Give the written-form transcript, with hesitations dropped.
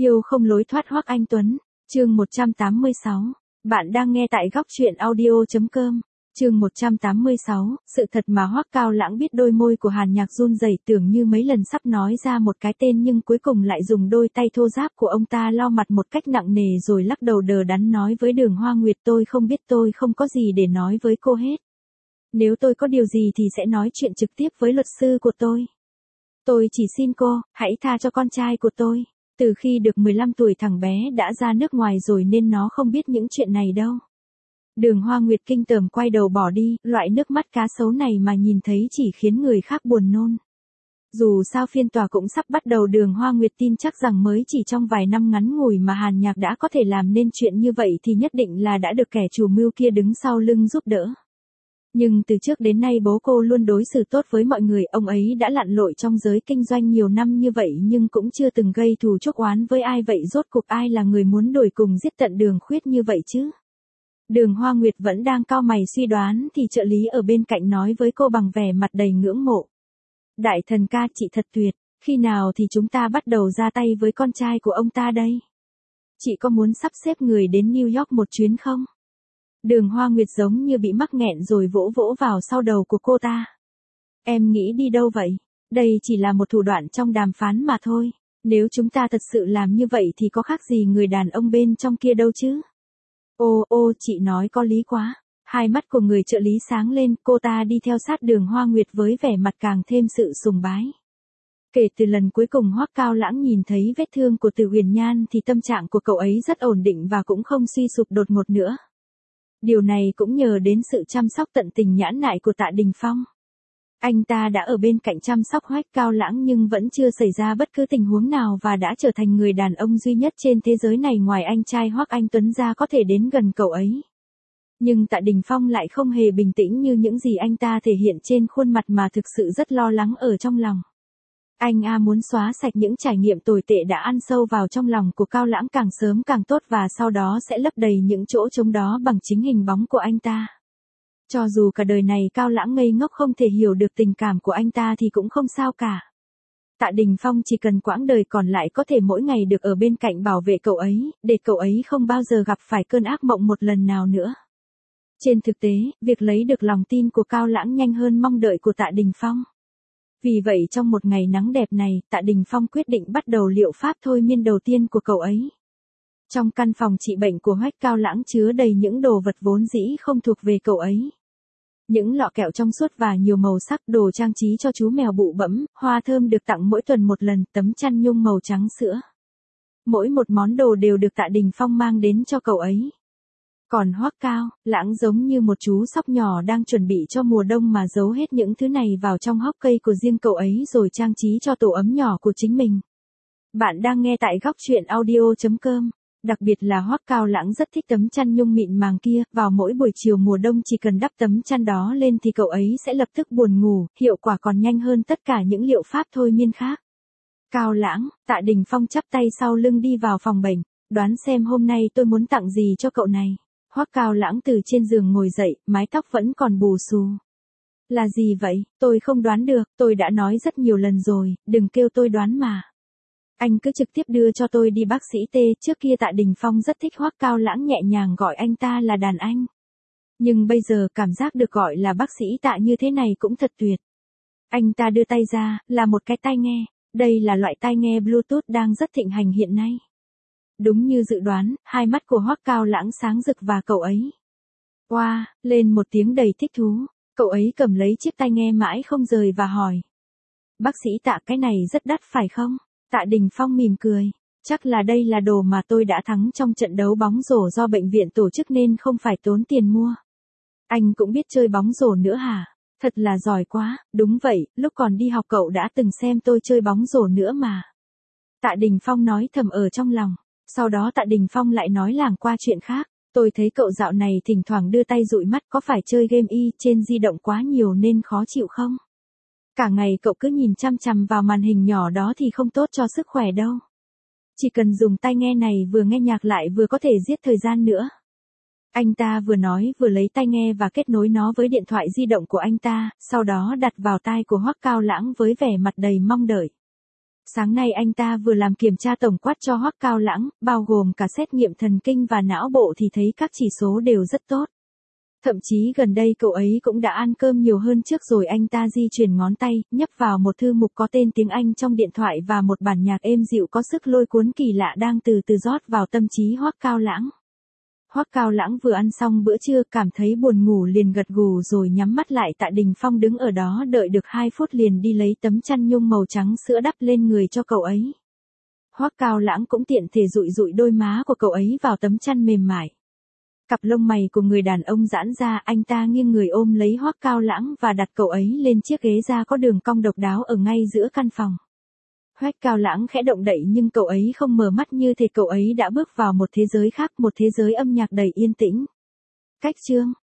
Yêu không lối thoát Hoắc Anh Tuấn, chương 186. Bạn đang nghe tại góc truyện audio.com. Chương 186, sự thật mà Hoắc Cao Lãng biết. Đôi môi của Hàn Nhạc run rẩy, tưởng như mấy lần sắp nói ra một cái tên nhưng cuối cùng lại dùng đôi tay thô ráp của ông ta lau mặt một cách nặng nề rồi lắc đầu đờ đẫn nói với Đường Hoa Nguyệt: tôi không biết, tôi không có gì để nói với cô hết. Nếu tôi có điều gì thì sẽ nói chuyện trực tiếp với luật sư của tôi. Tôi chỉ xin cô, hãy tha cho con trai của tôi. Từ khi được 15 tuổi thằng bé đã ra nước ngoài rồi nên nó không biết những chuyện này đâu. Đường Hoa Nguyệt kinh tởm quay đầu bỏ đi, loại nước mắt cá sấu này mà nhìn thấy chỉ khiến người khác buồn nôn. Dù sao phiên tòa cũng sắp bắt đầu, Đường Hoa Nguyệt tin chắc rằng mới chỉ trong vài năm ngắn ngủi mà Hàn Nhạc đã có thể làm nên chuyện như vậy thì nhất định là đã được kẻ chủ mưu kia đứng sau lưng giúp đỡ. Nhưng từ trước đến nay bố cô luôn đối xử tốt với mọi người, ông ấy đã lặn lội trong giới kinh doanh nhiều năm như vậy nhưng cũng chưa từng gây thù chuốc oán với ai, vậy rốt cuộc ai là người muốn đuổi cùng giết tận Đường Khuyết như vậy chứ? Đường Hoa Nguyệt vẫn đang cau mày suy đoán thì trợ lý ở bên cạnh nói với cô bằng vẻ mặt đầy ngưỡng mộ: Đại thần ca, chị thật tuyệt, khi nào thì chúng ta bắt đầu ra tay với con trai của ông ta đây? Chị có muốn sắp xếp người đến New York một chuyến không? Đường Hoa Nguyệt giống như bị mắc nghẹn rồi vỗ vỗ vào sau đầu của cô ta. Em nghĩ đi đâu vậy? Đây chỉ là một thủ đoạn trong đàm phán mà thôi. Nếu chúng ta thật sự làm như vậy thì có khác gì người đàn ông bên trong kia đâu chứ? Ô, chị nói có lý quá. Hai mắt của người trợ lý sáng lên, cô ta đi theo sát Đường Hoa Nguyệt với vẻ mặt càng thêm sự sùng bái. Kể từ lần cuối cùng Hoắc Cao Lãng nhìn thấy vết thương của Từ Huyền Nhan thì tâm trạng của cậu ấy rất ổn định và cũng không suy sụp đột ngột nữa. Điều này cũng nhờ đến sự chăm sóc tận tình nhãn nại của Tạ Đình Phong. Anh ta đã ở bên cạnh chăm sóc Hoắc Cao Lãng nhưng vẫn chưa xảy ra bất cứ tình huống nào và đã trở thành người đàn ông duy nhất trên thế giới này ngoài anh trai Hoắc Anh Tuấn ra có thể đến gần cậu ấy. Nhưng Tạ Đình Phong lại không hề bình tĩnh như những gì anh ta thể hiện trên khuôn mặt mà thực sự rất lo lắng ở trong lòng. Anh muốn xóa sạch những trải nghiệm tồi tệ đã ăn sâu vào trong lòng của Cao Lãng càng sớm càng tốt và sau đó sẽ lấp đầy những chỗ trống đó bằng chính hình bóng của anh ta. Cho dù cả đời này Cao Lãng ngây ngốc không thể hiểu được tình cảm của anh ta thì cũng không sao cả. Tạ Đình Phong chỉ cần quãng đời còn lại có thể mỗi ngày được ở bên cạnh bảo vệ cậu ấy, để cậu ấy không bao giờ gặp phải cơn ác mộng một lần nào nữa. Trên thực tế, việc lấy được lòng tin của Cao Lãng nhanh hơn mong đợi của Tạ Đình Phong. Vì vậy trong một ngày nắng đẹp này, Tạ Đình Phong quyết định bắt đầu liệu pháp thôi miên đầu tiên của cậu ấy. Trong căn phòng trị bệnh của Hoắc Cao Lãng chứa đầy những đồ vật vốn dĩ không thuộc về cậu ấy. Những lọ kẹo trong suốt và nhiều màu sắc, đồ trang trí cho chú mèo bụ bẫm, hoa thơm được tặng mỗi tuần một lần, tấm chăn nhung màu trắng sữa. Mỗi một món đồ đều được Tạ Đình Phong mang đến cho cậu ấy. Còn Hoắc Cao Lãng giống như một chú sóc nhỏ đang chuẩn bị cho mùa đông mà giấu hết những thứ này vào trong hốc cây của riêng cậu ấy rồi trang trí cho tổ ấm nhỏ của chính mình. Bạn đang nghe tại góc truyện audio.com. Đặc biệt là Hoắc Cao Lãng rất thích tấm chăn nhung mịn màng kia, vào mỗi buổi chiều mùa đông chỉ cần đắp tấm chăn đó lên thì cậu ấy sẽ lập tức buồn ngủ, hiệu quả còn nhanh hơn tất cả những liệu pháp thôi miên khác. Cao Lãng, Tạ Đình Phong chắp tay sau lưng đi vào phòng bệnh, đoán xem hôm nay tôi muốn tặng gì cho cậu này. Hoắc Cao Lãng từ trên giường ngồi dậy, mái tóc vẫn còn bù xù. Là gì vậy? Tôi không đoán được, tôi đã nói rất nhiều lần rồi, đừng kêu tôi đoán mà. Anh cứ trực tiếp đưa cho tôi đi bác sĩ T. Trước kia Tạ Đình Phong rất thích Hoắc Cao Lãng nhẹ nhàng gọi anh ta là đàn anh. Nhưng bây giờ cảm giác được gọi là bác sĩ Tạ như thế này cũng thật tuyệt. Anh ta đưa tay ra, là một cái tai nghe. Đây là loại tai nghe Bluetooth đang rất thịnh hành hiện nay. Đúng như dự đoán, hai mắt của Hoắc Cao Lãng sáng rực và cậu ấy oa lên một tiếng đầy thích thú. Cậu ấy cầm lấy chiếc tai nghe mãi không rời và hỏi: Bác sĩ Tạ, cái này rất đắt phải không? Tạ Đình Phong mỉm cười: Chắc là đây là đồ mà tôi đã thắng trong trận đấu bóng rổ do bệnh viện tổ chức nên không phải tốn tiền mua. Anh cũng biết chơi bóng rổ nữa hả? Thật là giỏi quá. Đúng vậy, lúc còn đi học cậu đã từng xem tôi chơi bóng rổ nữa mà. Tạ Đình Phong nói thầm ở trong lòng. Sau đó Tạ Đình Phong lại nói lảng qua chuyện khác. Tôi thấy cậu dạo này thỉnh thoảng đưa tay dụi mắt, có phải chơi game trên di động quá nhiều nên khó chịu không? Cả ngày cậu cứ nhìn chăm chằm vào màn hình nhỏ đó thì không tốt cho sức khỏe đâu. Chỉ cần dùng tai nghe này vừa nghe nhạc lại vừa có thể giết thời gian nữa. Anh ta vừa nói vừa lấy tai nghe và kết nối nó với điện thoại di động của anh ta, sau đó đặt vào tai của Hoắc Cao Lãng với vẻ mặt đầy mong đợi. Sáng nay anh ta vừa làm kiểm tra tổng quát cho Hoắc Cao Lãng, bao gồm cả xét nghiệm thần kinh và não bộ thì thấy các chỉ số đều rất tốt. Thậm chí gần đây cậu ấy cũng đã ăn cơm nhiều hơn trước rồi. Anh ta di chuyển ngón tay, nhấp vào một thư mục có tên tiếng Anh trong điện thoại và một bản nhạc êm dịu có sức lôi cuốn kỳ lạ đang từ từ rót vào tâm trí Hoắc Cao Lãng. Hoắc Cao Lãng vừa ăn xong bữa trưa cảm thấy buồn ngủ liền gật gù rồi nhắm mắt lại. Tạ Đình Phong đứng ở đó đợi được 2 phút liền đi lấy tấm chăn nhung màu trắng sữa đắp lên người cho cậu ấy. Hoắc Cao Lãng cũng tiện thể dụi dụi đôi má của cậu ấy vào tấm chăn mềm mại. Cặp lông mày của người đàn ông giãn ra, anh ta nghiêng người ôm lấy Hoắc Cao Lãng và đặt cậu ấy lên chiếc ghế da có đường cong độc đáo ở ngay giữa căn phòng. Hoắc Cao Lãng khẽ động đậy nhưng cậu ấy không mở mắt, như thể cậu ấy đã bước vào một thế giới khác, một thế giới âm nhạc đầy yên tĩnh. Cách chương